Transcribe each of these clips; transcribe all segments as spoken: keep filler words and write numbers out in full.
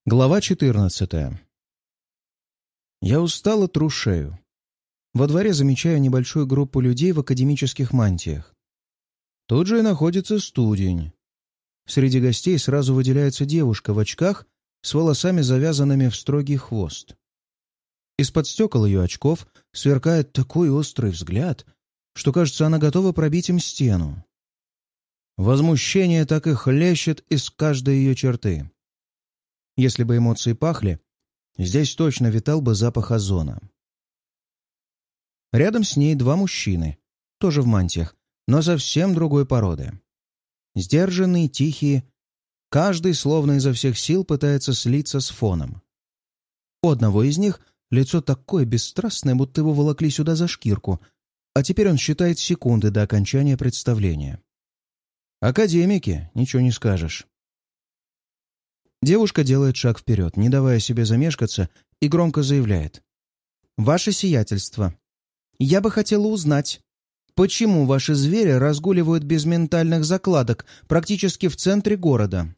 Глава четырнадцатая. Я устало тру шею. Во дворе замечаю небольшую группу людей в академических мантиях. Тут же и находится студень. Среди гостей сразу выделяется девушка в очках с волосами, завязанными в строгий хвост. Из-под стекол ее очков сверкает такой острый взгляд, что, кажется, она готова пробить им стену. Возмущение так и хлещет из каждой ее черты. Если бы эмоции пахли, здесь точно витал бы запах озона. Рядом с ней два мужчины, тоже в мантиях, но совсем другой породы. Сдержанные, тихие, каждый словно изо всех сил пытается слиться с фоном. У одного из них лицо такое бесстрастное, будто его волокли сюда за шкирку, а теперь он считает секунды до окончания представления. Академики, ничего не скажешь. Девушка делает шаг вперед, не давая себе замешкаться, и громко заявляет. «Ваше сиятельство, я бы хотела узнать, почему ваши звери разгуливают без ментальных закладок практически в центре города?»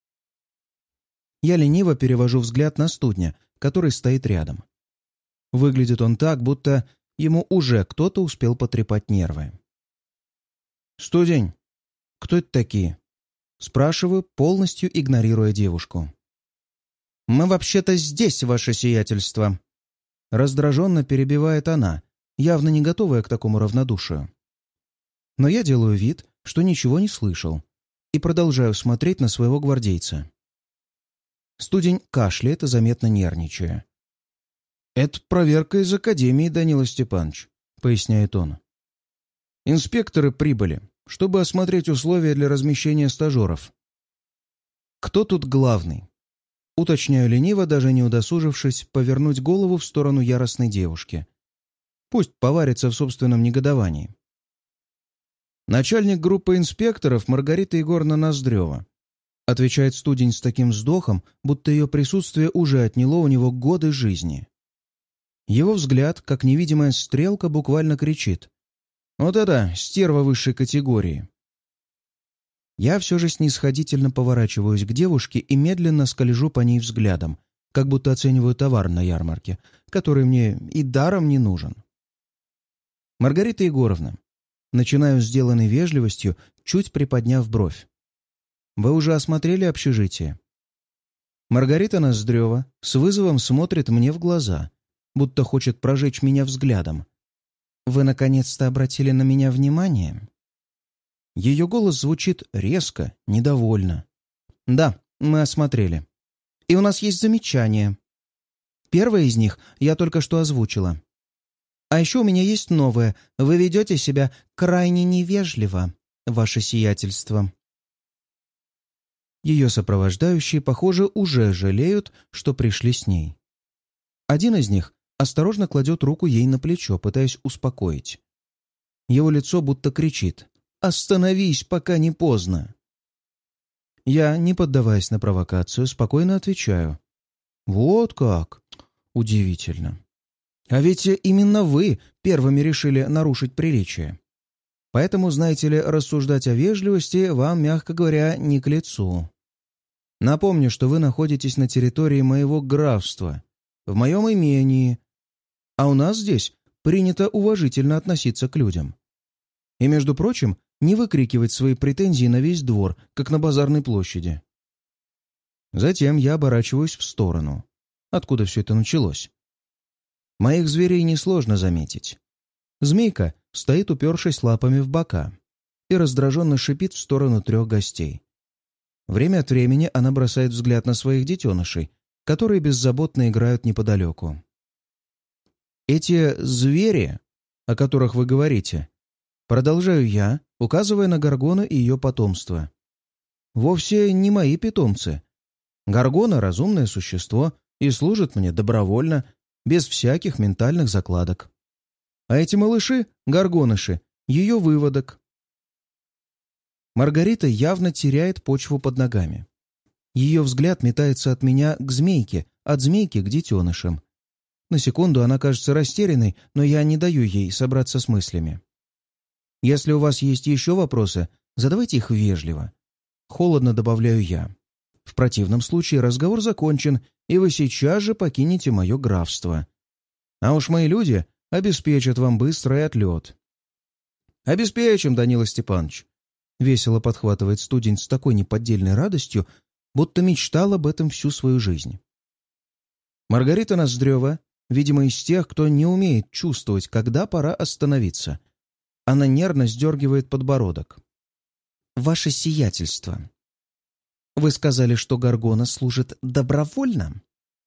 Я лениво перевожу взгляд на студня, который стоит рядом. Выглядит он так, будто ему уже кто-то успел потрепать нервы. «Студень, кто это такие?» Спрашиваю, полностью игнорируя девушку. «Мы вообще-то здесь, ваше сиятельство!» Раздраженно перебивает она, явно не готовая к такому равнодушию. Но я делаю вид, что ничего не слышал, и продолжаю смотреть на своего гвардейца. Студень кашляет и заметно нервничая. «Это проверка из Академии, Данила Степанович», — поясняет он. «Инспекторы прибыли, чтобы осмотреть условия для размещения стажеров». «Кто тут главный?» Уточняю лениво, даже не удосужившись повернуть голову в сторону яростной девушки. Пусть поварится в собственном негодовании. «Начальник группы инспекторов Маргарита Егоровна Ноздрева», отвечает студень с таким вздохом, будто ее присутствие уже отняло у него годы жизни. Его взгляд, как невидимая стрелка, буквально кричит: «Вот это стерва высшей категории!» Я все же снисходительно поворачиваюсь к девушке и медленно скольжу по ней взглядом, как будто оцениваю товар на ярмарке, который мне и даром не нужен. «Маргарита Егоровна», начинаю сделанной вежливостью, чуть приподняв бровь. «Вы уже осмотрели общежитие?» Маргарита Ноздрева с вызовом смотрит мне в глаза, будто хочет прожечь меня взглядом. «Вы наконец-то обратили на меня внимание?» Ее голос звучит резко, недовольно. «Да, мы осмотрели. И у нас есть замечания. Первое из них я только что озвучила. А еще у меня есть новое. Вы ведете себя крайне невежливо, ваше сиятельство». Ее сопровождающие, похоже, уже жалеют, что пришли с ней. Один из них осторожно кладет руку ей на плечо, пытаясь успокоить. Его лицо будто кричит: «Остановись, пока не поздно!» Я, не поддаваясь на провокацию, спокойно отвечаю: «Вот как! Удивительно! А ведь именно вы первыми решили нарушить приличие. Поэтому, знаете ли, рассуждать о вежливости вам, мягко говоря, не к лицу. Напомню, что вы находитесь на территории моего графства, в моем имении, а у нас здесь принято уважительно относиться к людям. И, между прочим, не выкрикивать свои претензии на весь двор, как на базарной площади». Затем я оборачиваюсь в сторону. Откуда все это началось? Моих зверей несложно заметить. Змейка стоит, упершись лапами в бока, и раздраженно шипит в сторону трех гостей. Время от времени она бросает взгляд на своих детенышей, которые беззаботно играют неподалеку. «Эти звери, о которых вы говорите, продолжаю я, указывая на Горгону и ее потомство, вовсе не мои питомцы. Горгона — разумное существо и служит мне добровольно, без всяких ментальных закладок. А эти малыши — горгоныши, ее выводок». Маргарита явно теряет почву под ногами. Ее взгляд метается от меня к змейке, от змейки к детенышам. На секунду она кажется растерянной, но я не даю ей собраться с мыслями. «Если у вас есть еще вопросы, задавайте их вежливо». Холодно добавляю я. В противном случае разговор закончен, и вы сейчас же покинете мое графство. А уж мои люди обеспечат вам быстрый отлет». «Обеспечим, Данила Степанович», — весело подхватывает студент с такой неподдельной радостью, будто мечтал об этом всю свою жизнь. Маргарита Ноздрева, видимо, из тех, кто не умеет чувствовать, когда пора остановиться. Она нервно сдергивает подбородок. «Ваше сиятельство, вы сказали, что Гаргона служит добровольно?»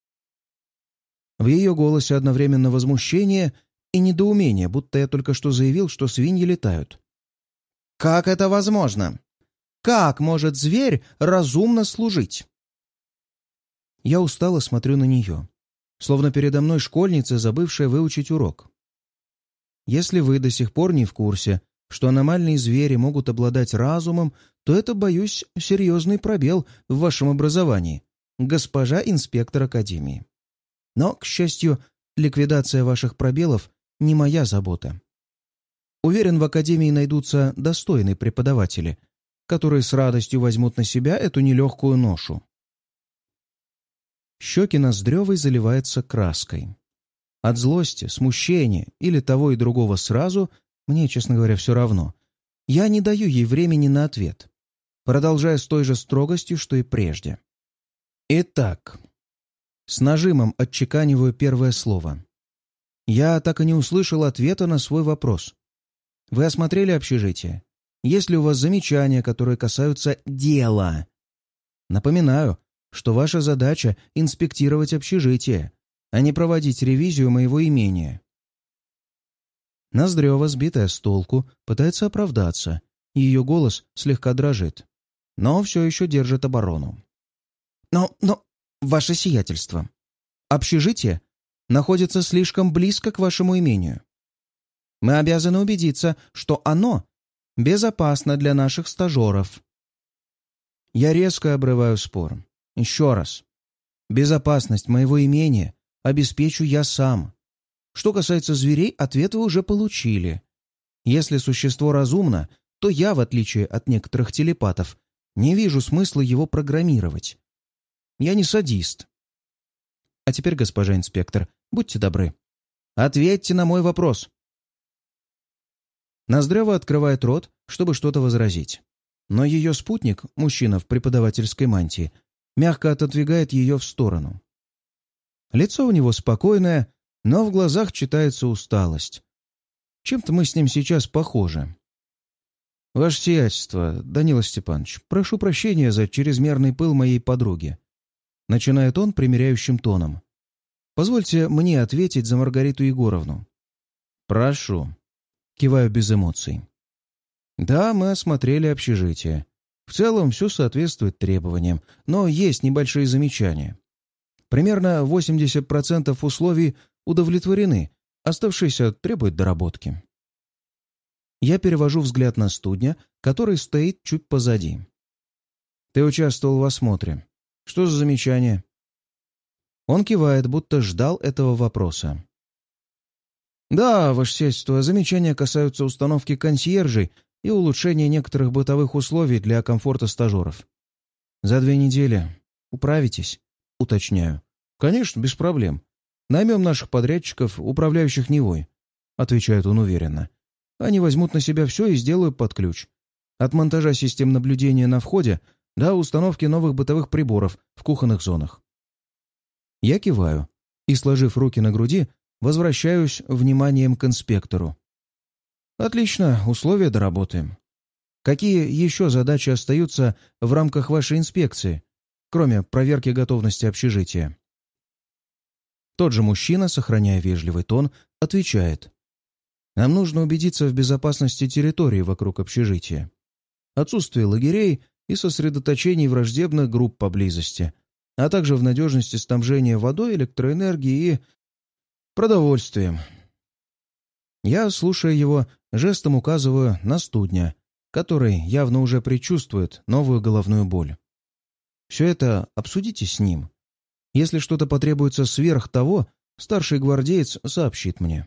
В ее голосе одновременно возмущение и недоумение, будто я только что заявил, что свиньи летают. «Как это возможно? Как может зверь разумно служить?» Я устало смотрю на нее, словно передо мной школьница, забывшая выучить урок. Если вы до сих пор не в курсе, что аномальные звери могут обладать разумом, то это, боюсь, серьезный пробел в вашем образовании, госпожа инспектор Академии. Но, к счастью, ликвидация ваших пробелов не моя забота. Уверен, в Академии найдутся достойные преподаватели, которые с радостью возьмут на себя эту нелегкую ношу. Щеки Ноздревой заливаются краской. От злости, смущения или того и другого сразу, мне, честно говоря, все равно, я не даю ей времени на ответ, продолжая с той же строгостью, что и прежде. Итак, с нажимом отчеканиваю первое слово. Я так и не услышал ответа на свой вопрос. Вы осмотрели общежитие? Есть ли у вас замечания, которые касаются дела? Напоминаю, что ваша задача — инспектировать общежитие, а не проводить ревизию моего имения. Ноздрева, сбитая с толку, пытается оправдаться, и ее голос слегка дрожит, но все еще держит оборону. «Но, но, ваше сиятельство, общежитие находится слишком близко к вашему имению. Мы обязаны убедиться, что оно безопасно для наших стажеров». Я резко обрываю спор. Еще раз. Безопасность моего имения обеспечу я сам. Что касается зверей, ответ вы уже получили. Если существо разумно, то я, в отличие от некоторых телепатов, не вижу смысла его программировать. Я не садист. А теперь, госпожа инспектор, будьте добры, ответьте на мой вопрос. Ноздрева открывает рот, чтобы что-то возразить. Но ее спутник, мужчина в преподавательской мантии, мягко отодвигает ее в сторону. Лицо у него спокойное, но в глазах читается усталость. Чем-то мы с ним сейчас похожи. «Ваше сиятельство, Данила Степанович, прошу прощения за чрезмерный пыл моей подруги», — начинает он примиряющим тоном. «Позвольте мне ответить за Маргариту Егоровну». «Прошу», — киваю без эмоций. «Да, мы осмотрели общежитие. В целом все соответствует требованиям, но есть небольшие замечания. Примерно восемьдесят процентов условий удовлетворены, оставшиеся требуют доработки». Я перевожу взгляд на студня, который стоит чуть позади. «Ты участвовал в осмотре. Что за замечания?» Он кивает, будто ждал этого вопроса. «Да, ваше сиятельство, замечания касаются установки консьержей и улучшения некоторых бытовых условий для комфорта стажеров. За две недели управитесь?» — уточняю. «Конечно, без проблем. Наймем наших подрядчиков, управляющих Невой», — отвечает он уверенно. «Они возьмут на себя все и сделают под ключ. От монтажа систем наблюдения на входе до установки новых бытовых приборов в кухонных зонах». Я киваю и, сложив руки на груди, возвращаюсь вниманием к инспектору. «Отлично, условия доработаем. Какие еще задачи остаются в рамках вашей инспекции, кроме проверки готовности общежития?» Тот же мужчина, сохраняя вежливый тон, отвечает. «Нам нужно убедиться в безопасности территории вокруг общежития, отсутствие лагерей и сосредоточений враждебных групп поблизости, а также в надежности снабжения водой, электроэнергией и продовольствием». Я, слушая его, жестом указываю на студня, который явно уже предчувствует новую головную боль. «Все это обсудите с ним. Если что-то потребуется сверх того, старший гвардеец сообщит мне».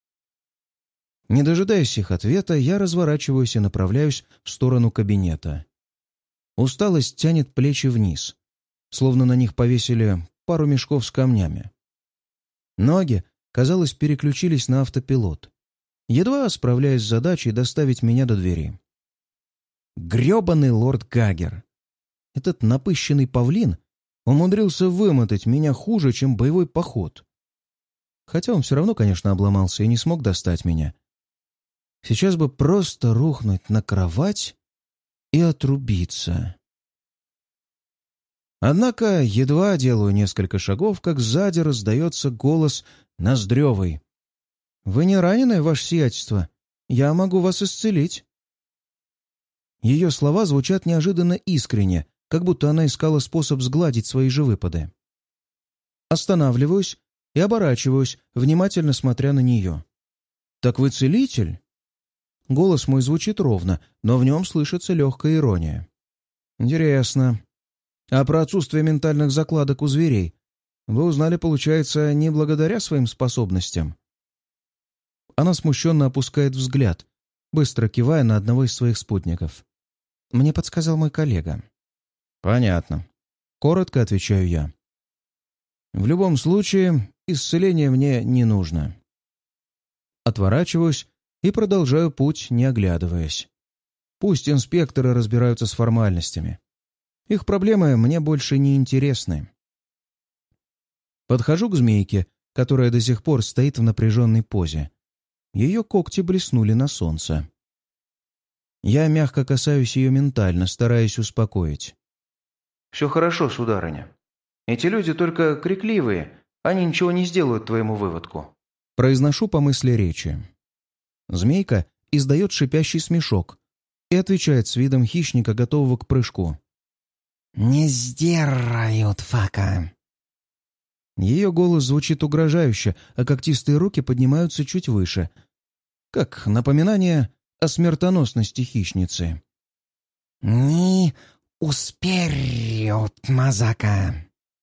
Не дожидаясь их ответа, я разворачиваюсь и направляюсь в сторону кабинета. Усталость тянет плечи вниз, словно на них повесили пару мешков с камнями. Ноги, казалось, переключились на автопилот, едва справляясь с задачей доставить меня до двери. Грёбаный лорд Гагер! Этот напыщенный павлин умудрился вымотать меня хуже, чем боевой поход. Хотя он все равно, конечно, обломался и не смог достать меня. Сейчас бы просто рухнуть на кровать и отрубиться. Однако едва делаю несколько шагов, как сзади раздается голос Ноздревой. «Вы не ранены, ваше сиятельство? Я могу вас исцелить». Ее слова звучат неожиданно искренне, как будто она искала способ сгладить свои же выпады. Останавливаюсь и оборачиваюсь, внимательно смотря на нее. «Так вы целитель?» Голос мой звучит ровно, но в нем слышится легкая ирония. «Интересно. А про отсутствие ментальных закладок у зверей вы узнали, получается, не благодаря своим способностям?» Она смущенно опускает взгляд, быстро кивая на одного из своих спутников. Мне подсказал мой коллега. «Понятно. Коротко отвечаю я. В любом случае, исцеление мне не нужно». Отворачиваюсь и продолжаю путь, не оглядываясь. Пусть инспекторы разбираются с формальностями. Их проблемы мне больше не интересны. Подхожу к змейке, которая до сих пор стоит в напряженной позе. Ее когти блеснули на солнце. Я мягко касаюсь ее ментально, стараясь успокоить. «Все хорошо, сударыня. Эти люди только крикливые, они ничего не сделают твоему выводку». Произношу по мысли речи. Змейка издает шипящий смешок и отвечает с видом хищника, готового к прыжку. «Не сдирают, Фака». Ее голос звучит угрожающе, а когтистые руки поднимаются чуть выше, как напоминание о смертоносности хищницы. «Не успеют, Мазака».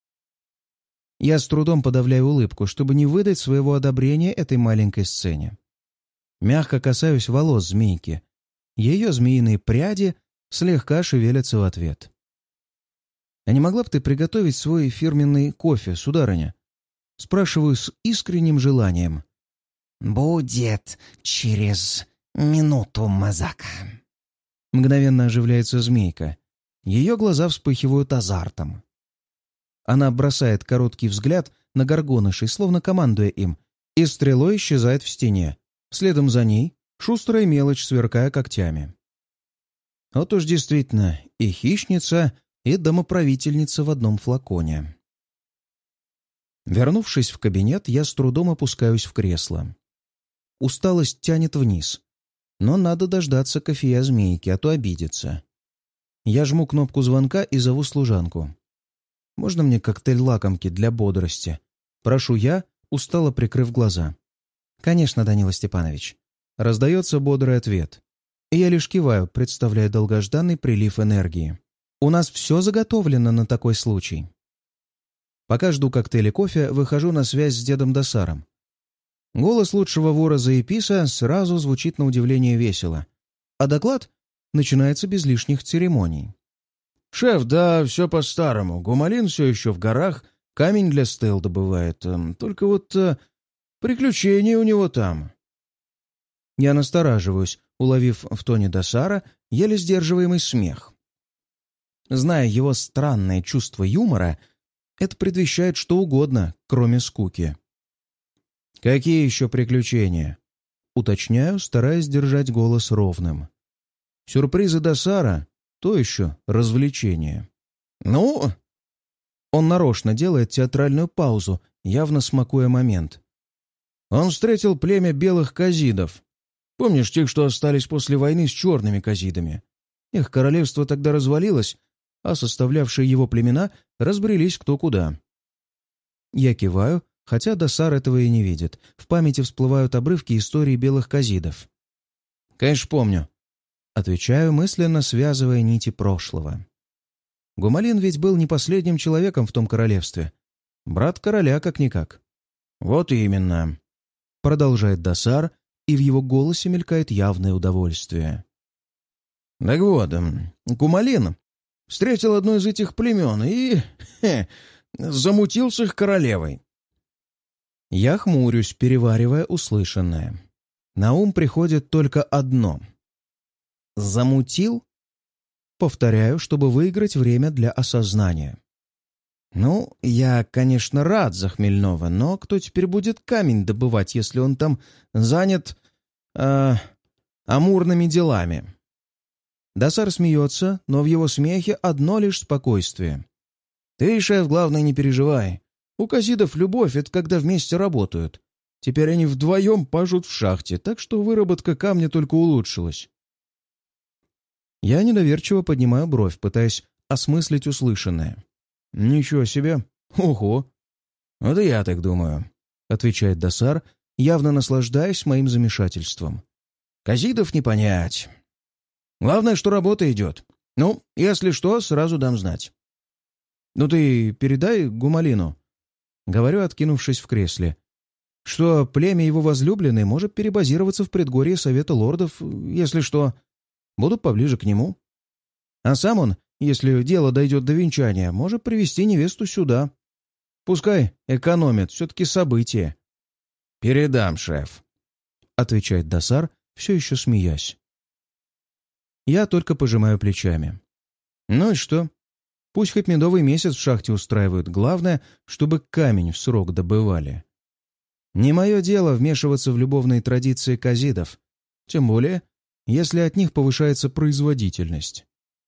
Я с трудом подавляю улыбку, чтобы не выдать своего одобрения этой маленькой сцене. Мягко касаюсь волос змейки. Ее змеиные пряди слегка шевелятся в ответ. «А не могла бы ты приготовить свой фирменный кофе, сударыня?» Спрашиваю с искренним желанием. «Будет через минуту, Мазака». Мгновенно оживляется змейка. Ее глаза вспыхивают азартом. Она бросает короткий взгляд на горгонышей, словно командуя им, и стрелой исчезает в стене. Следом за ней шустрая мелочь, сверкая когтями. Вот уж действительно и хищница, и домоправительница в одном флаконе. Вернувшись в кабинет, я с трудом опускаюсь в кресло. Усталость тянет вниз, но надо дождаться кофея змейки, а то обидится. Я жму кнопку звонка и зову служанку. «Можно мне коктейль лакомки для бодрости?» Прошу я, устало прикрыв глаза. «Конечно, Данила Степанович». Раздается бодрый ответ. И я лишь киваю, представляя долгожданный прилив энергии. «У нас все заготовлено на такой случай». Пока жду коктейль и кофе, выхожу на связь с дедом Досаром. Голос лучшего вора Заеписа сразу звучит на удивление весело, а доклад начинается без лишних церемоний. «Шеф, да, все по-старому. Гумалин все еще в горах, камень для стел добывает. Только вот э, приключения у него там». Я настораживаюсь, уловив в тоне Досара еле сдерживаемый смех. Зная его странное чувство юмора, это предвещает что угодно, кроме скуки. «Какие еще приключения?» Уточняю, стараясь держать голос ровным. Сюрпризы Досара — то еще развлечение. «Ну?» Он нарочно делает театральную паузу, явно смакуя момент. Он встретил племя белых казидов. Помнишь тех, что остались после войны с черными казидами? Их королевство тогда развалилось, а составлявшие его племена разбрелись кто куда. Я киваю, хотя Досар этого и не видит. В памяти всплывают обрывки истории белых казидов. «Конечно, помню», — отвечаю, мысленно связывая нити прошлого. Гумалин ведь был не последним человеком в том королевстве. Брат короля как-никак. «Вот именно», — продолжает Досар, и в его голосе мелькает явное удовольствие. «Так вот, Гумалин встретил одно из этих племен и... Хе, замутил с их королевой». Я хмурюсь, переваривая услышанное. На ум приходит только одно. «Замутил?» Повторяю, чтобы выиграть время для осознания. Ну, я, конечно, рад за Хмельнова, но кто теперь будет камень добывать, если он там занят... Э, амурными делами? Досар смеется, но в его смехе одно лишь спокойствие. «Ты, шеф, главное, не переживай. У казидов любовь — это когда вместе работают. Теперь они вдвоем пашут в шахте, так что выработка камня только улучшилась». Я недоверчиво поднимаю бровь, пытаясь осмыслить услышанное. «Ничего себе! Ого! Вот и я так думаю», — отвечает Досар, явно наслаждаясь моим замешательством. «Казидов не понять. Главное, что работа идет. Ну, если что, сразу дам знать». «Ну ты передай Гумалину», — говорю, откинувшись в кресле, «что племя его возлюбленной может перебазироваться в предгорье Совета Лордов, если что. Буду поближе к нему. А сам он, если дело дойдет до венчания, может привести невесту сюда. Пускай экономит, все-таки событие». «Передам, шеф», — отвечает Досар, все еще смеясь. Я только пожимаю плечами. Ну и что? Пусть хоть медовый месяц в шахте устраивают. Главное, чтобы камень в срок добывали. Не мое дело вмешиваться в любовные традиции казидов. Тем более, если от них повышается производительность.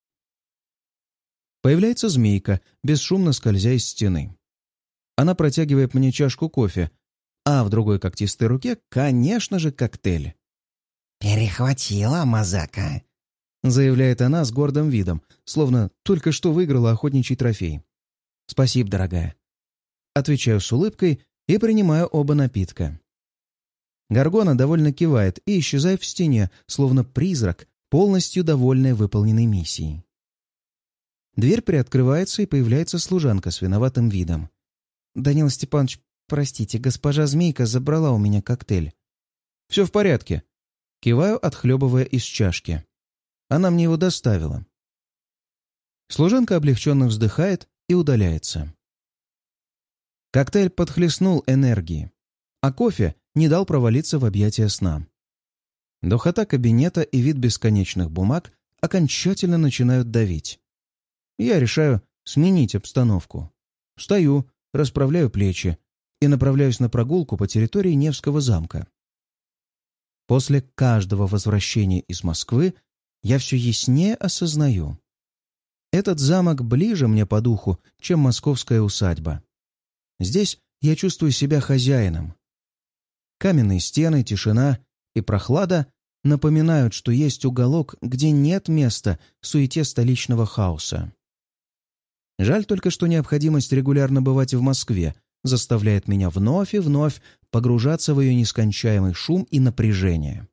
Появляется змейка, бесшумно скользя из стены. Она протягивает мне чашку кофе, а в другой когтистой руке, конечно же, коктейль. «Перехватила, Мазака», — заявляет она с гордым видом, словно только что выиграла охотничий трофей. «Спасибо, дорогая». Отвечаю с улыбкой и принимаю оба напитка. Горгона довольно кивает и исчезает в стене, словно призрак, полностью довольный выполненной миссией. Дверь приоткрывается, и появляется служанка с виноватым видом. «Данил Степанович, простите, госпожа Змейка забрала у меня коктейль». «Все в порядке». Киваю, отхлебывая из чашки. Она мне его доставила. Служанка облегченно вздыхает и удаляется. Коктейль подхлестнул энергии, а кофе не дал провалиться в объятия сна. Духота кабинета и вид бесконечных бумаг окончательно начинают давить. Я решаю сменить обстановку. Встаю, расправляю плечи и направляюсь на прогулку по территории Невского замка. После каждого возвращения из Москвы я все яснее осознаю. Этот замок ближе мне по духу, чем московская усадьба. Здесь я чувствую себя хозяином. Каменные стены, тишина и прохлада напоминают, что есть уголок, где нет места суете столичного хаоса. Жаль только, что необходимость регулярно бывать в Москве заставляет меня вновь и вновь погружаться в ее нескончаемый шум и напряжение.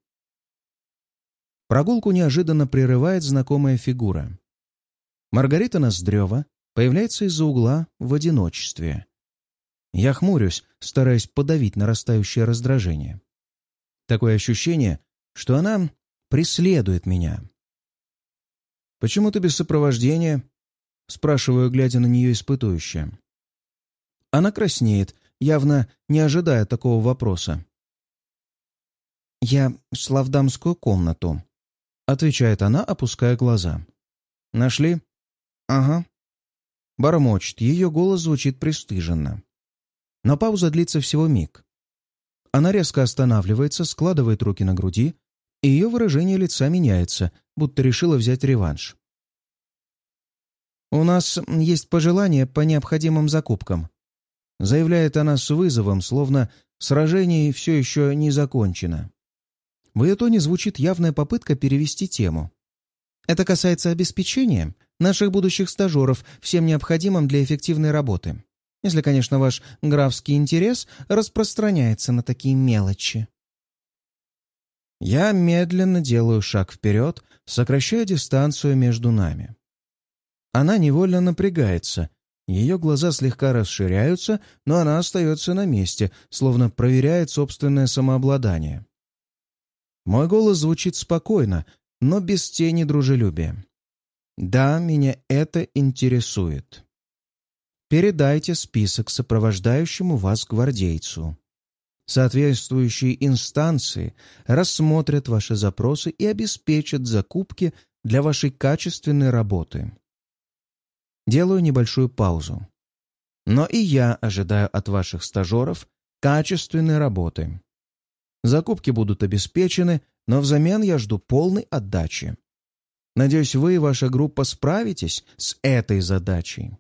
Прогулку неожиданно прерывает знакомая фигура. Маргарита Ноздрева появляется из-за угла в одиночестве. Я хмурюсь, стараясь подавить нарастающее раздражение. Такое ощущение, что она преследует меня. «Почему ты без сопровождения?» — спрашиваю, глядя на нее испытующе. Она краснеет, явно не ожидая такого вопроса. «Я шла в дамскую комнату», — отвечает она, опуская глаза. «Нашли?» «Ага». Бормочет, ее голос звучит пристыженно. Но пауза длится всего миг. Она резко останавливается, складывает руки на груди, и ее выражение лица меняется, будто решила взять реванш. «У нас есть пожелания по необходимым закупкам», — заявляет она с вызовом, словно сражение все еще не закончено. В ее тоне звучит явная попытка перевести тему. «Это касается обеспечения наших будущих стажеров всем необходимым для эффективной работы. Если, конечно, ваш графский интерес распространяется на такие мелочи». Я медленно делаю шаг вперед, сокращая дистанцию между нами. Она невольно напрягается. Ее глаза слегка расширяются, но она остается на месте, словно проверяет собственное самообладание. Мой голос звучит спокойно, но без тени дружелюбия. Да, меня это интересует. Передайте список сопровождающему вас гвардейцу. Соответствующие инстанции рассмотрят ваши запросы и обеспечат закупки для вашей качественной работы. Делаю небольшую паузу. Но и я ожидаю от ваших стажеров качественной работы. Закупки будут обеспечены, но взамен я жду полной отдачи. Надеюсь, вы и ваша группа справитесь с этой задачей.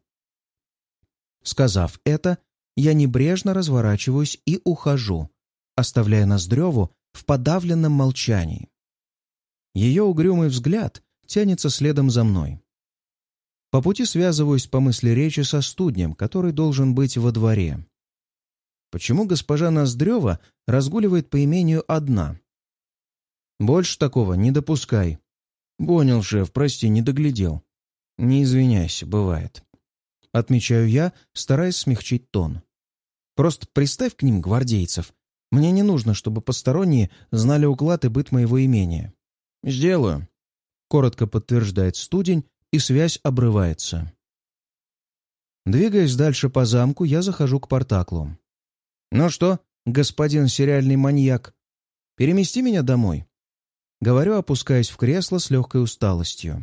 Сказав это, я небрежно разворачиваюсь и ухожу, оставляя Ноздреву в подавленном молчании. Ее угрюмый взгляд тянется следом за мной. По пути связываюсь по мысли речи со студнем, который должен быть во дворе. Почему госпожа Ноздрева разгуливает по имению одна? Больше такого не допускай. Понял, шеф, прости, не доглядел. Не извиняйся, бывает. Отмечаю я, стараясь смягчить тон. Просто приставь к ним гвардейцев. Мне не нужно, чтобы посторонние знали уклад и быт моего имения. Сделаю. Коротко подтверждает студень, и связь обрывается. Двигаясь дальше по замку, я захожу к Портаклу. «Ну что, господин сериальный маньяк, перемести меня домой?» Говорю, опускаясь в кресло с легкой усталостью.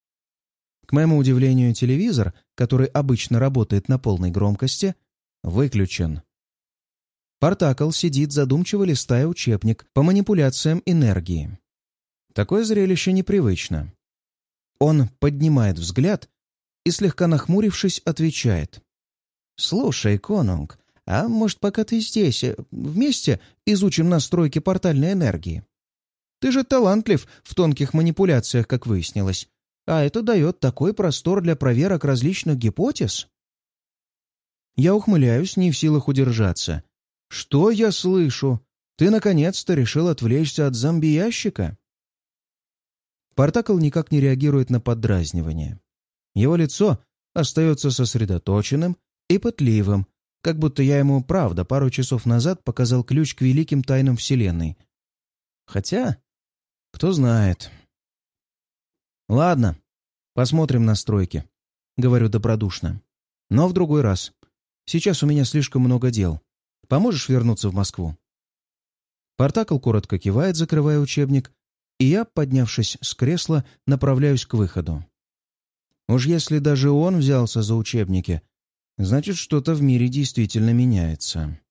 К моему удивлению, телевизор, который обычно работает на полной громкости, выключен. Портакл сидит, задумчиво листая учебник по манипуляциям энергии. Такое зрелище непривычно. Он поднимает взгляд и, слегка нахмурившись, отвечает. «Слушай, конунг, а может, пока ты здесь, вместе изучим настройки портальной энергии? Ты же талантлив в тонких манипуляциях, как выяснилось, а это дает такой простор для проверок различных гипотез». Я ухмыляюсь, не в силах удержаться. «Что я слышу? Ты наконец-то решил отвлечься от зомби-ящика?» Портакл никак не реагирует на поддразнивание. Его лицо остается сосредоточенным и пытливым, как будто я ему, правда, пару часов назад показал ключ к великим тайнам Вселенной. Хотя, кто знает. «Ладно, посмотрим настройки», — говорю добродушно. «Но в другой раз. Сейчас у меня слишком много дел. Поможешь вернуться в Москву?» Портакл коротко кивает, закрывая учебник, и я, поднявшись с кресла, направляюсь к выходу. Уж если даже он взялся за учебники, значит, что-то в мире действительно меняется.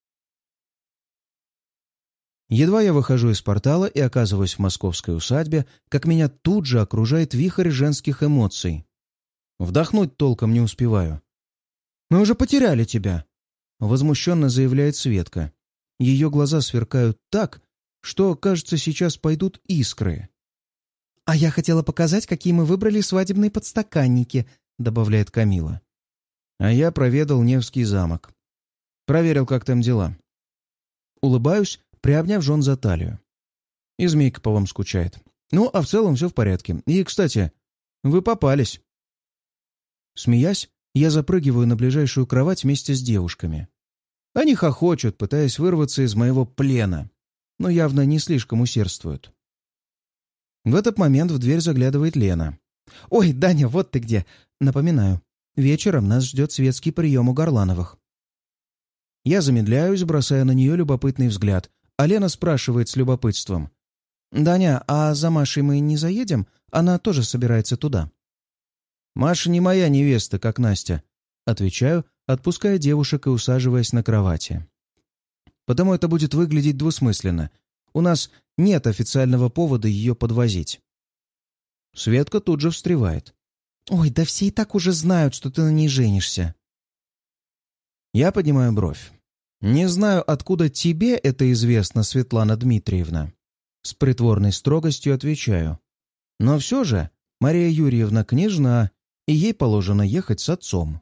Едва я выхожу из портала и оказываюсь в московской усадьбе, как меня тут же окружает вихрь женских эмоций. Вдохнуть толком не успеваю. «Мы уже потеряли тебя!» — возмущенно заявляет Светка. Ее глаза сверкают так, что, кажется, сейчас пойдут искры. «А я хотела показать, какие мы выбрали свадебные подстаканники», — добавляет Камила. А я проведал Невский замок. Проверил, как там дела. Улыбаюсь, приобняв жен за талию. И Змейка по вам скучает. Ну, а в целом все в порядке. И, кстати, вы попались. Смеясь, я запрыгиваю на ближайшую кровать вместе с девушками. Они хохочут, пытаясь вырваться из моего плена, но явно не слишком усердствуют. В этот момент в дверь заглядывает Лена. «Ой, Даня, вот ты где!» Напоминаю, вечером нас ждет светский прием у Горлановых. Я замедляюсь, бросая на нее любопытный взгляд, а Лена спрашивает с любопытством. «Даня, а за Машей мы не заедем? Она тоже собирается туда». «Маша не моя невеста, как Настя», — отвечаю, отпуская девушек и усаживаясь на кровати. «Потому это будет выглядеть двусмысленно. У нас нет официального повода ее подвозить». Светка тут же встревает. «Ой, да все и так уже знают, что ты на ней женишься». Я поднимаю бровь. «Не знаю, откуда тебе это известно, Светлана Дмитриевна». С притворной строгостью отвечаю. «Но все же Мария Юрьевна княжна, и ей положено ехать с отцом».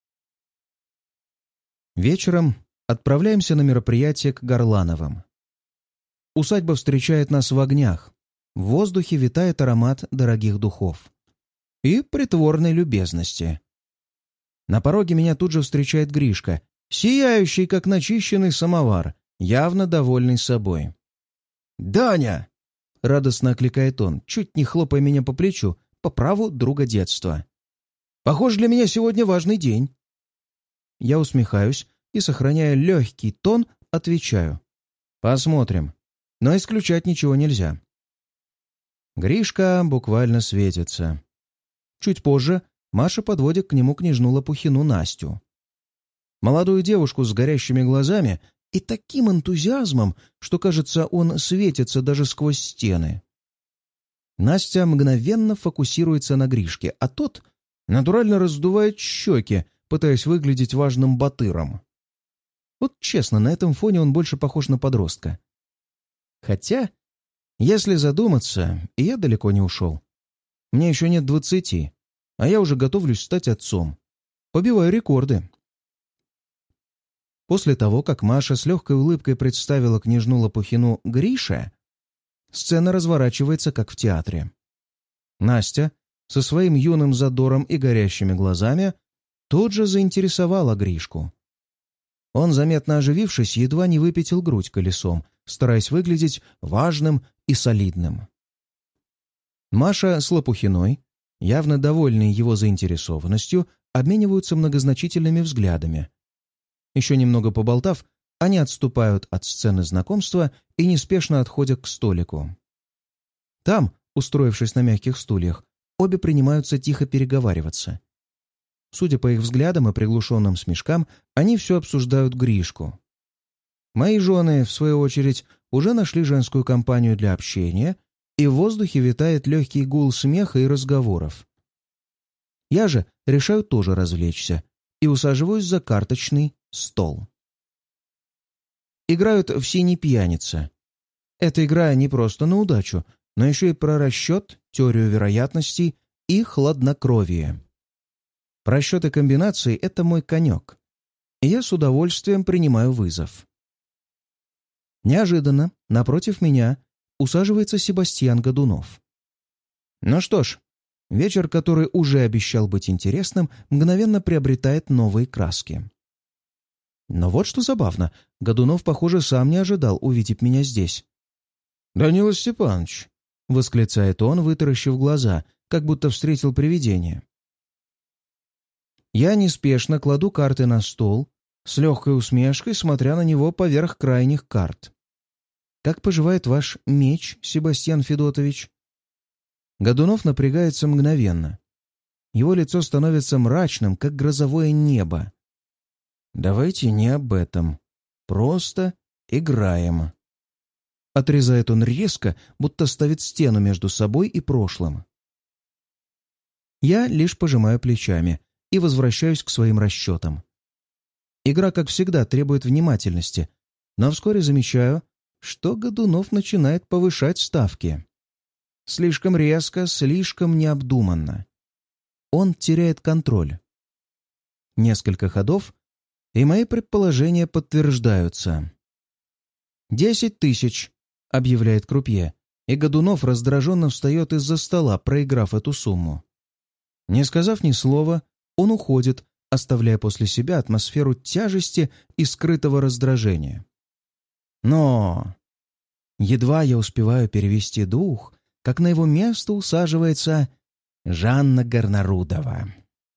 Вечером отправляемся на мероприятие к Горлановым. Усадьба встречает нас в огнях. В воздухе витает аромат дорогих духов. И притворной любезности. На пороге меня тут же встречает Гришка, сияющий, как начищенный самовар, явно довольный собой. «Даня!» — радостно окликает он, чуть не хлопая меня по плечу, по праву друга детства. Похоже, для меня сегодня важный день. Я усмехаюсь и, сохраняя легкий тон, отвечаю. Посмотрим. Но исключать ничего нельзя. Гришка буквально светится. Чуть позже Маша подводит к нему княжну Лопухину Настю. Молодую девушку с горящими глазами и таким энтузиазмом, что, кажется, он светится даже сквозь стены. Настя мгновенно фокусируется на Гришке, а тот натурально раздувает щеки, пытаясь выглядеть важным батыром. Вот честно, на этом фоне он больше похож на подростка. Хотя, если задуматься, и я далеко не ушел. Мне еще нет двадцати, а я уже готовлюсь стать отцом. Побиваю рекорды. После того, как Маша с легкой улыбкой представила княжну Лопухину Грише, сцена разворачивается, как в театре. Настя со своим юным задором и горящими глазами тут же заинтересовала Гришку. Он, заметно оживившись, едва не выпятил грудь колесом, стараясь выглядеть важным и солидным. Маша с Лопухиной, явно довольные его заинтересованностью, обмениваются многозначительными взглядами. Еще немного поболтав, они отступают от сцены знакомства и неспешно отходят к столику. Там, устроившись на мягких стульях, обе принимаются тихо переговариваться. Судя по их взглядам и приглушенным смешкам, они все обсуждают Гришку. Мои жены, в свою очередь, уже нашли женскую компанию для общения, и в воздухе витает легкий гул смеха и разговоров. Я же решаю тоже развлечься и усаживаюсь за карточный стол. Играют в «Синий пьяница». Эта игра не просто на удачу, но еще и про расчет, теорию вероятностей и хладнокровие. Расчеты комбинаций — это мой конек, и я с удовольствием принимаю вызов. Неожиданно, напротив меня, усаживается Себастьян Годунов. Ну что ж, вечер, который уже обещал быть интересным, мгновенно приобретает новые краски. Но вот что забавно, Годунов, похоже, сам не ожидал увидеть меня здесь. «Данила Степанович!» — восклицает он, вытаращив глаза, как будто встретил привидение. Я неспешно кладу карты на стол, с легкой усмешкой, смотря на него поверх крайних карт. «Как поживает ваш меч, Себастьян Федотович?» Годунов напрягается мгновенно. Его лицо становится мрачным, как грозовое небо. «Давайте не об этом. Просто играем». Отрезает он резко, будто ставит стену между собой и прошлым. Я лишь пожимаю плечами и возвращаюсь к своим расчетам. Игра, как всегда, требует внимательности, но вскоре замечаю, что Годунов начинает повышать ставки. Слишком резко, слишком необдуманно. Он теряет контроль. Несколько ходов, и мои предположения подтверждаются. «Десять тысяч», — объявляет крупье, и Годунов раздраженно встает из-за стола, проиграв эту сумму. Не сказав ни слова, он уходит, оставляя после себя атмосферу тяжести и скрытого раздражения. Но едва я успеваю перевести дух, как на его место усаживается Жанна Горнарудова.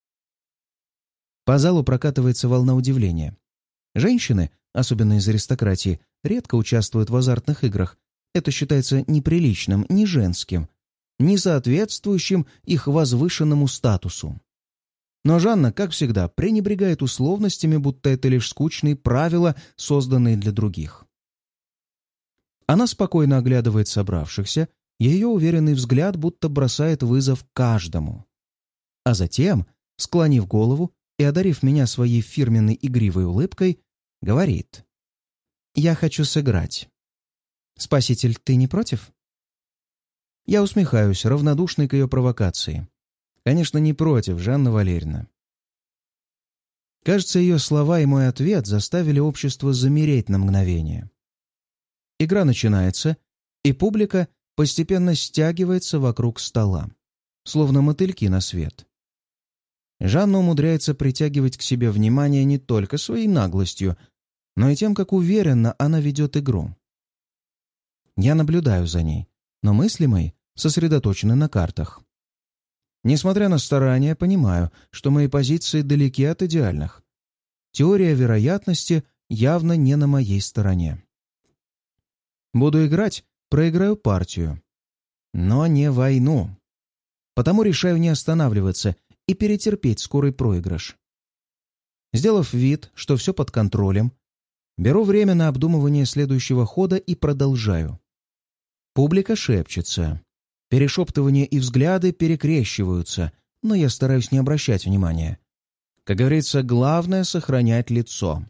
По залу прокатывается волна удивления. Женщины, особенно из аристократии, редко участвуют в азартных играх. Это считается неприличным, не женским, не соответствующим их возвышенному статусу. Но Жанна, как всегда, пренебрегает условностями, будто это лишь скучные правила, созданные для других. Она спокойно оглядывает собравшихся, ее уверенный взгляд будто бросает вызов каждому. А затем, склонив голову и одарив меня своей фирменной игривой улыбкой, говорит: «Я хочу сыграть. Спаситель, ты не против?» Я усмехаюсь, равнодушный к ее провокации. Конечно, не против, Жанна Валерьевна. Кажется, ее слова и мой ответ заставили общество замереть на мгновение. Игра начинается, и публика постепенно стягивается вокруг стола, словно мотыльки на свет. Жанна умудряется притягивать к себе внимание не только своей наглостью, но и тем, как уверенно она ведет игру. Я наблюдаю за ней, но мысли мои сосредоточены на картах. Несмотря на старания, понимаю, что мои позиции далеки от идеальных. Теория вероятности явно не на моей стороне. Буду играть, проиграю партию. Но не войну. Потому решаю не останавливаться и перетерпеть скорый проигрыш. Сделав вид, что все под контролем, беру время на обдумывание следующего хода и продолжаю. Публика шепчется. Перешептывания и взгляды перекрещиваются, но я стараюсь не обращать внимания. Как говорится, главное — сохранять лицо.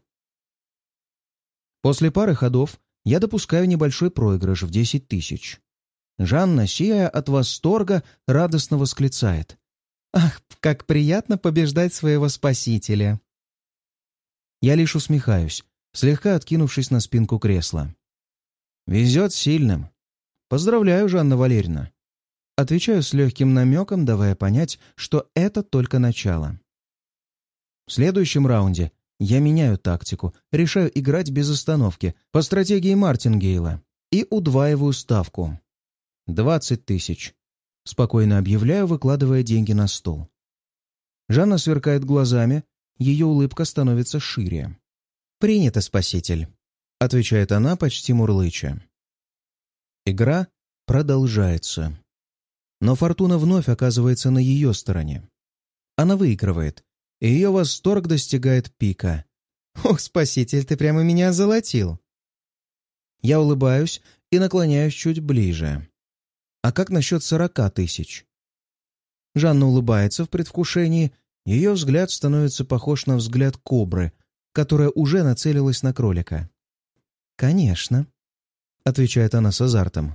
После пары ходов я допускаю небольшой проигрыш в десять тысяч. Жанна, сияя от восторга, радостно восклицает: «Ах, как приятно побеждать своего спасителя!» Я лишь усмехаюсь, слегка откинувшись на спинку кресла. «Везет сильным. Поздравляю, Жанна Валерьевна!» Отвечаю с легким намеком, давая понять, что это только начало. В следующем раунде я меняю тактику, решаю играть без остановки, по стратегии Мартингейла, и удваиваю ставку. «Двадцать тысяч», — спокойно объявляю, выкладывая деньги на стол. Жанна сверкает глазами, ее улыбка становится шире. «Принято, спаситель», — отвечает она, почти мурлыча. Игра продолжается. Но фортуна вновь оказывается на ее стороне. Она выигрывает, и ее восторг достигает пика. «Ох, спаситель, ты прямо меня озолотил!» Я улыбаюсь и наклоняюсь чуть ближе. «А как насчет сорока тысяч?» Жанна улыбается в предвкушении, ее взгляд становится похож на взгляд кобры, которая уже нацелилась на кролика. «Конечно», — отвечает она с азартом.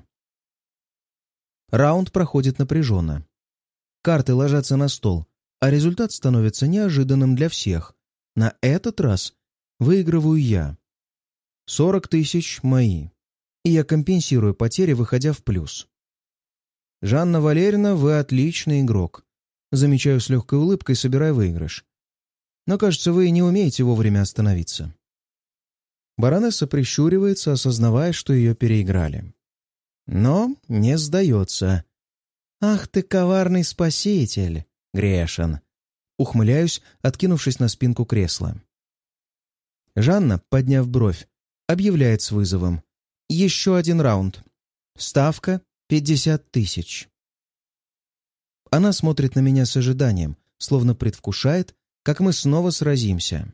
Раунд проходит напряженно. Карты ложатся на стол, а результат становится неожиданным для всех. На этот раз выигрываю я. сорок тысяч мои. И я компенсирую потери, выходя в плюс. «Жанна Валерьевна, вы отличный игрок», — замечаю с легкой улыбкой, собирая выигрыш. «Но, кажется, вы не умеете вовремя остановиться». Баронесса прищуривается, осознавая, что ее переиграли. Но не сдается. «Ах ты, коварный спаситель!» Грешен. Ухмыляюсь, откинувшись на спинку кресла. Жанна, подняв бровь, объявляет с вызовом: «Еще один раунд. Ставка — пятьдесят тысяч». Она смотрит на меня с ожиданием, словно предвкушает, как мы снова сразимся.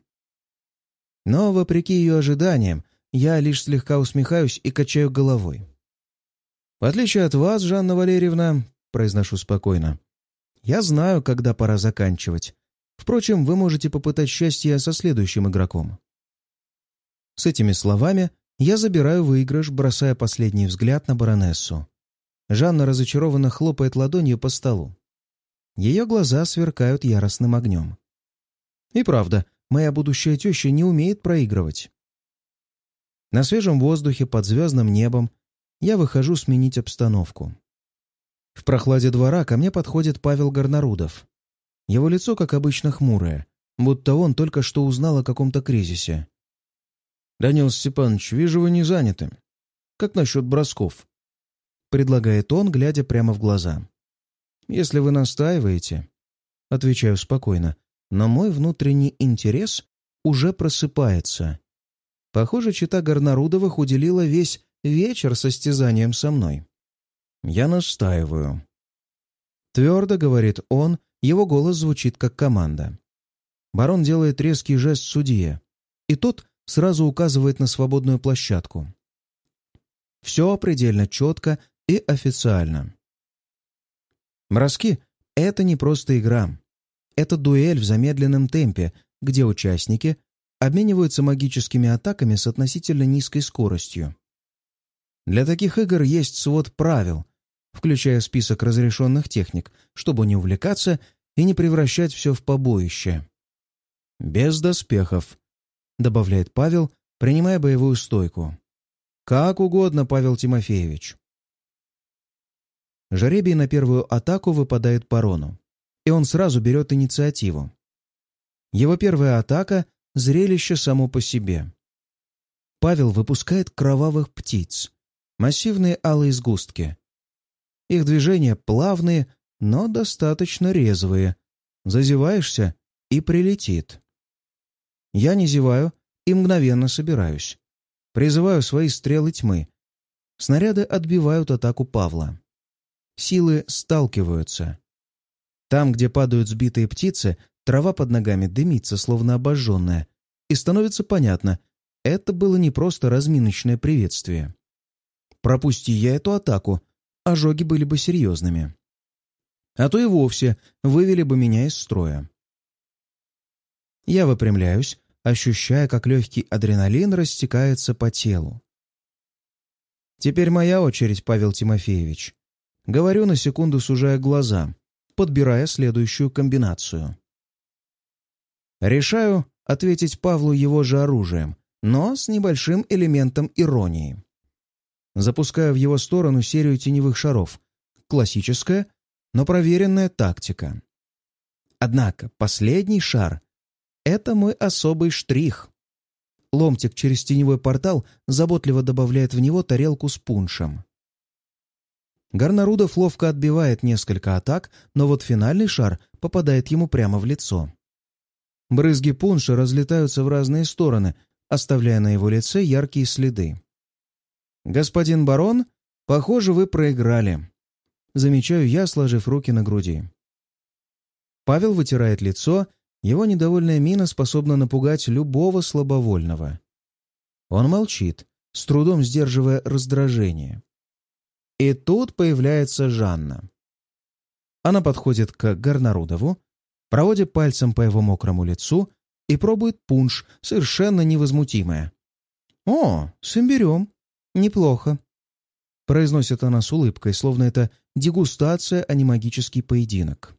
Но, вопреки ее ожиданиям, я лишь слегка усмехаюсь и качаю головой. «В отличие от вас, Жанна Валерьевна, — произношу спокойно, — я знаю, когда пора заканчивать. Впрочем, вы можете попытать счастье со следующим игроком». С этими словами я забираю выигрыш, бросая последний взгляд на баронессу. Жанна разочарованно хлопает ладонью по столу. Ее глаза сверкают яростным огнем. И правда, моя будущая теща не умеет проигрывать. На свежем воздухе, под звездным небом, я выхожу сменить обстановку. В прохладе двора ко мне подходит Павел Горнарудов. Его лицо, как обычно, хмурое, будто он только что узнал о каком-то кризисе. «Данил Степанович, вижу, вы не заняты. Как насчет бросков?» — предлагает он, глядя прямо в глаза. «Если вы настаиваете...» — отвечаю спокойно, но мой внутренний интерес уже просыпается. Похоже, чета Горнарудовых уделила весь вечер состязанием со мной. «Я настаиваю». Твердо, говорит он, его голос звучит как команда. Барон делает резкий жест судье, и тот сразу указывает на свободную площадку. Все предельно четко и официально. Броски — это не просто игра. Это дуэль в замедленном темпе, где участники обмениваются магическими атаками с относительно низкой скоростью. Для таких игр есть свод правил, включая список разрешенных техник, чтобы не увлекаться и не превращать все в побоище. «Без доспехов», — добавляет Павел, принимая боевую стойку. «Как угодно, Павел Тимофеевич». Жребий на первую атаку выпадает Парону, и он сразу берет инициативу. Его первая атака — зрелище само по себе. Павел выпускает кровавых птиц, массивные алые сгустки. Их движения плавные, но достаточно резвые. Зазеваешься — и прилетит. Я не зеваю и мгновенно собираюсь. Призываю свои стрелы тьмы. Снаряды отбивают атаку Павла. Силы сталкиваются. Там, где падают сбитые птицы, трава под ногами дымится, словно обожженная, и становится понятно — это было не просто разминочное приветствие. Пропусти я эту атаку, ожоги были бы серьезными. А то и вовсе вывели бы меня из строя. Я выпрямляюсь, ощущая, как легкий адреналин растекается по телу. Теперь моя очередь, Павел Тимофеевич. Говорю, на секунду сужая глаза, подбирая следующую комбинацию. Решаю ответить Павлу его же оружием, но с небольшим элементом иронии. Запускаю в его сторону серию теневых шаров. Классическая, но проверенная тактика. Однако последний шар — это мой особый штрих. Ломтик через теневой портал заботливо добавляет в него тарелку с пуншем. Горнарудов ловко отбивает несколько атак, но вот финальный шар попадает ему прямо в лицо. Брызги пунша разлетаются в разные стороны, оставляя на его лице яркие следы. «Господин барон, похоже, вы проиграли», — замечаю я, сложив руки на груди. Павел вытирает лицо. Его недовольная мина способна напугать любого слабовольного. Он молчит, с трудом сдерживая раздражение. И тут появляется Жанна. Она подходит к Горнарудову, проводит пальцем по его мокрому лицу и пробует пунш, совершенно невозмутимая. «О, с имбирем. Неплохо», — произносит она с улыбкой, словно это дегустация, а не магический поединок.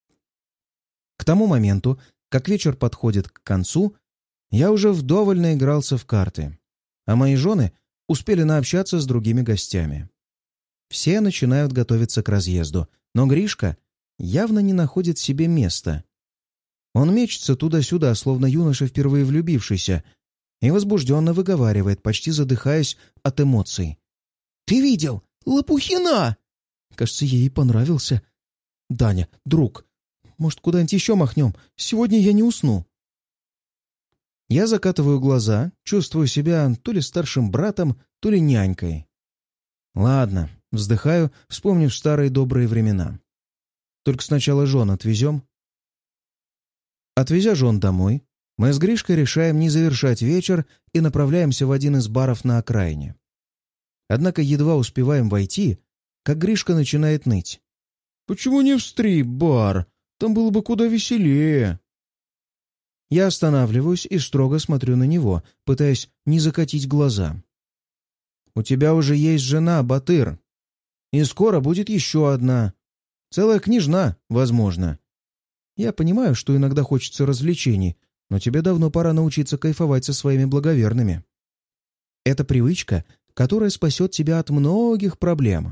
К тому моменту, как вечер подходит к концу, я уже вдоволь наигрался в карты, а мои жены успели наобщаться с другими гостями. Все начинают готовиться к разъезду, но Гришка явно не находит себе места. Он мечется туда-сюда, словно юноша, впервые влюбившийся, и возбужденно выговаривает, почти задыхаясь от эмоций. «Ты видел? Лопухина!» Кажется, ей понравился. «Даня, друг, может, куда-нибудь еще махнем? Сегодня я не усну». Я закатываю глаза, чувствую себя то ли старшим братом, то ли нянькой. «Ладно», — вздыхаю, вспомнив старые добрые времена. «Только сначала жен отвезем». Отвезя жен домой, мы с Гришкой решаем не завершать вечер и направляемся в один из баров на окраине. Однако едва успеваем войти, как Гришка начинает ныть. «Почему не в стрип-бар? Там было бы куда веселее». Я останавливаюсь и строго смотрю на него, пытаясь не закатить глаза. «У тебя уже есть жена, Батыр. И скоро будет еще одна. Целая княжна, возможно. Я понимаю, что иногда хочется развлечений, но тебе давно пора научиться кайфовать со своими благоверными. Это привычка, которая спасет тебя от многих проблем».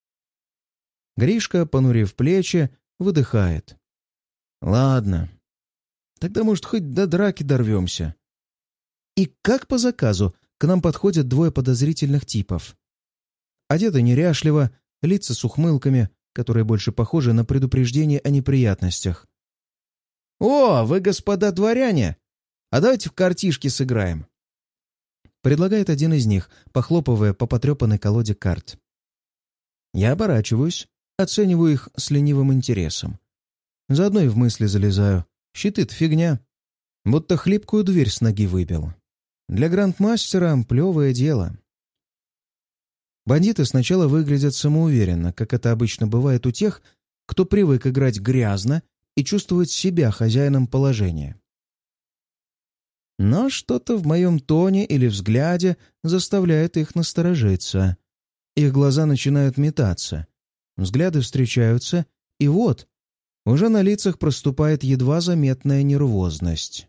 Гришка, понурив плечи, выдыхает. «Ладно. Тогда, может, хоть до драки дорвемся». И как по заказу к нам подходят двое подозрительных типов. Одеты неряшливо, лица с ухмылками, которые больше похожи на предупреждение о неприятностях. «О, вы, господа дворяне! А давайте в картишки сыграем!» Предлагает один из них, похлопывая по потрепанной колоде карт. Я оборачиваюсь, оцениваю их с ленивым интересом. Заодно и в мысли залезаю. Щиты-то фигня. Будто хлипкую дверь с ноги выбил. Для грандмастера плевое дело. Бандиты сначала выглядят самоуверенно, как это обычно бывает у тех, кто привык играть грязно и чувствует себя хозяином положения. Но что-то в моем тоне или взгляде заставляет их насторожиться. Их глаза начинают метаться. Взгляды встречаются, и вот, уже на лицах проступает едва заметная нервозность.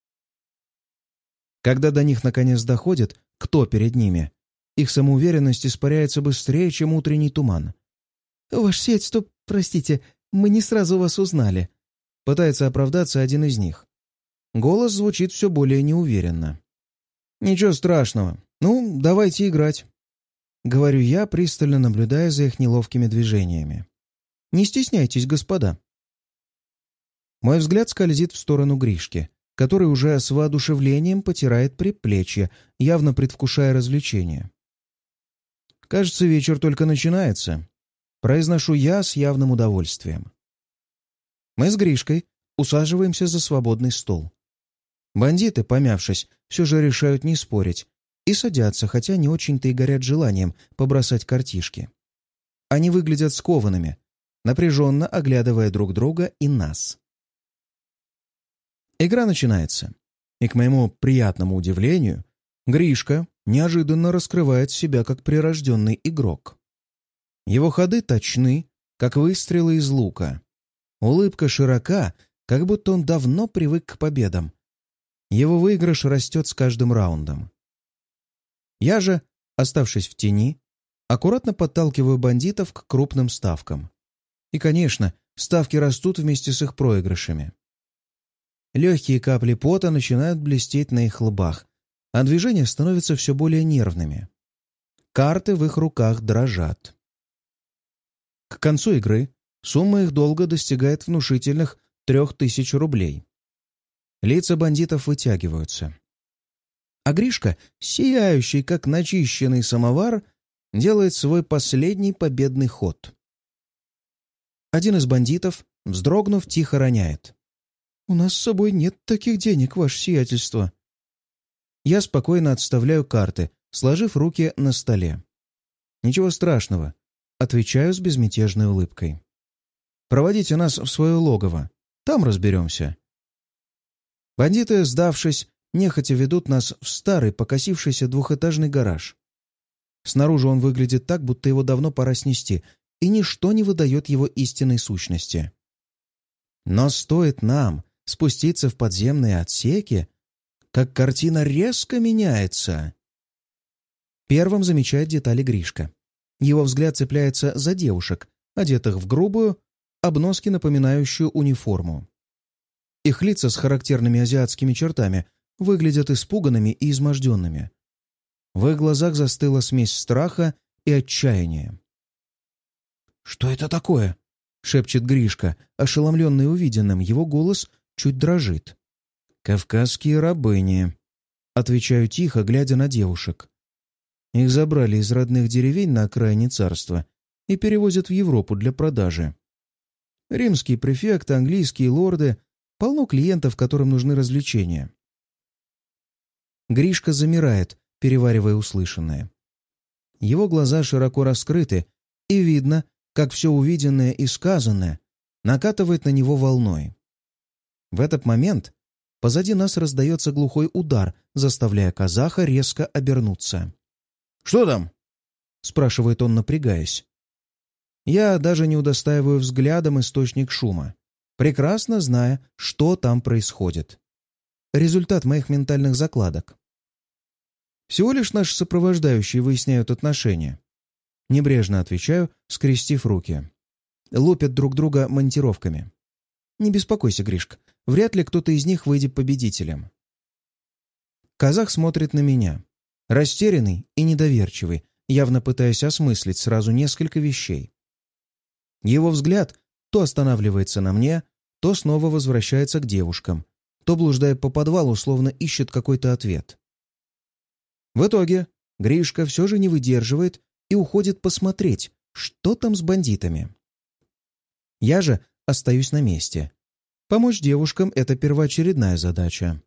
Когда до них наконец доходит, кто перед ними, их самоуверенность испаряется быстрее, чем утренний туман. «Ваше сиятельство, простите, мы не сразу вас узнали», — пытается оправдаться один из них. Голос звучит все более неуверенно. «Ничего страшного. Ну, давайте играть», — говорю я, пристально наблюдая за их неловкими движениями. Не стесняйтесь, господа». Мой взгляд скользит в сторону Гришки, который уже с воодушевлением потирает предплечье, явно предвкушая развлечение. «Кажется, вечер только начинается», — произношу я с явным удовольствием. Мы с Гришкой усаживаемся за свободный стол. Бандиты, помявшись, все же решают не спорить и садятся, хотя не очень-то и горят желанием побросать картишки. Они выглядят скованными, напряженно оглядывая друг друга и нас. Игра начинается, и, к моему приятному удивлению, Гришка неожиданно раскрывает себя как прирожденный игрок. Его ходы точны, как выстрелы из лука. Улыбка широка, как будто он давно привык к победам. Его выигрыш растет с каждым раундом. Я же, оставшись в тени, аккуратно подталкиваю бандитов к крупным ставкам. И, конечно, ставки растут вместе с их проигрышами. Легкие капли пота начинают блестеть на их лбах, а движения становятся все более нервными. Карты в их руках дрожат. К концу игры сумма их долга достигает внушительных трех тысяч рублей. Лица бандитов вытягиваются. А Гришка, сияющий, как начищенный самовар, делает свой последний победный ход. Один из бандитов, вздрогнув, тихо роняет: «У нас с собой нет таких денег, ваше сиятельство». Я спокойно отставляю карты, сложив руки на столе. «Ничего страшного», — отвечаю с безмятежной улыбкой. «Проводите нас в свое логово. Там разберемся». Бандиты, сдавшись, нехотя ведут нас в старый покосившийся двухэтажный гараж. Снаружи он выглядит так, будто его давно пора снести, и ничто не выдает его истинной сущности. Но стоит нам спуститься в подземные отсеки, как картина резко меняется. Первым замечает детали Гришка. Его взгляд цепляется за девушек, одетых в грубую, обноски, напоминающую униформу. Их лица с характерными азиатскими чертами выглядят испуганными и изможденными. В их глазах застыла смесь страха и отчаяния. «Что это такое?» — шепчет Гришка, ошеломленный увиденным. Его голос чуть дрожит. «Кавказские рабыни», — отвечаю тихо, глядя на девушек. Их забрали из родных деревень на окраине царства и перевозят в Европу для продажи. Римские префекты, английские лорды, полно клиентов, которым нужны развлечения. Гришка замирает, переваривая услышанное. Его глаза широко раскрыты, и видно, как все увиденное и сказанное накатывает на него волной. В этот момент позади нас раздается глухой удар, заставляя казаха резко обернуться. «Что там?» — спрашивает он, напрягаясь. Я даже не удостаиваю взглядом источник шума, прекрасно зная, что там происходит. Результат моих ментальных закладок. Всего лишь наши сопровождающие выясняют отношения. Небрежно отвечаю, скрестив руки. Лупят друг друга монтировками. Не беспокойся, Гришка, вряд ли кто-то из них выйдет победителем. Казах смотрит на меня, растерянный и недоверчивый, явно пытаясь осмыслить сразу несколько вещей. Его взгляд то останавливается на мне, то снова возвращается к девушкам, то, блуждая по подвалу, словно ищет какой-то ответ. В итоге Гришка все же не выдерживает и уходит посмотреть, что там с бандитами. Я же остаюсь на месте. Помочь девушкам — это первоочередная задача.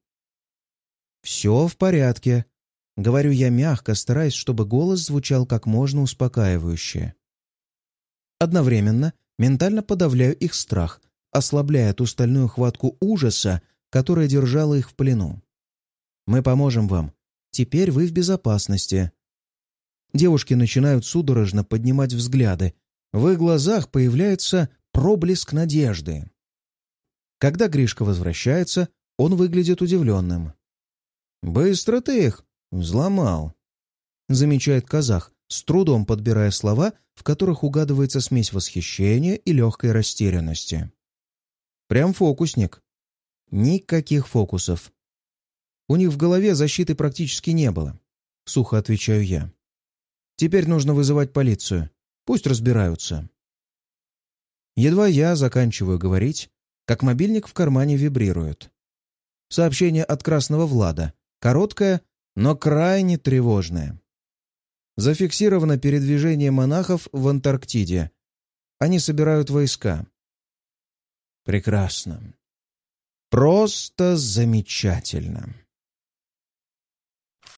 «Все в порядке», — говорю я мягко, стараясь, чтобы голос звучал как можно успокаивающе. Одновременно ментально подавляю их страх, ослабляя ту стальную хватку ужаса, которая держала их в плену. «Мы поможем вам. Теперь вы в безопасности». Девушки начинают судорожно поднимать взгляды. В их глазах появляется проблеск надежды. Когда Гришка возвращается, он выглядит удивленным. «Быстро ты их взломал», — замечает казах, с трудом подбирая слова, в которых угадывается смесь восхищения и легкой растерянности. «Прям фокусник». «Никаких фокусов. У них в голове защиты практически не было», — сухо отвечаю я. «Теперь нужно вызывать полицию. Пусть разбираются». Едва я заканчиваю говорить, как мобильник в кармане вибрирует. Сообщение от Красного Влада. Короткое, но крайне тревожное. Зафиксировано передвижение монахов в Антарктиде. Они собирают войска. Прекрасно. Просто замечательно.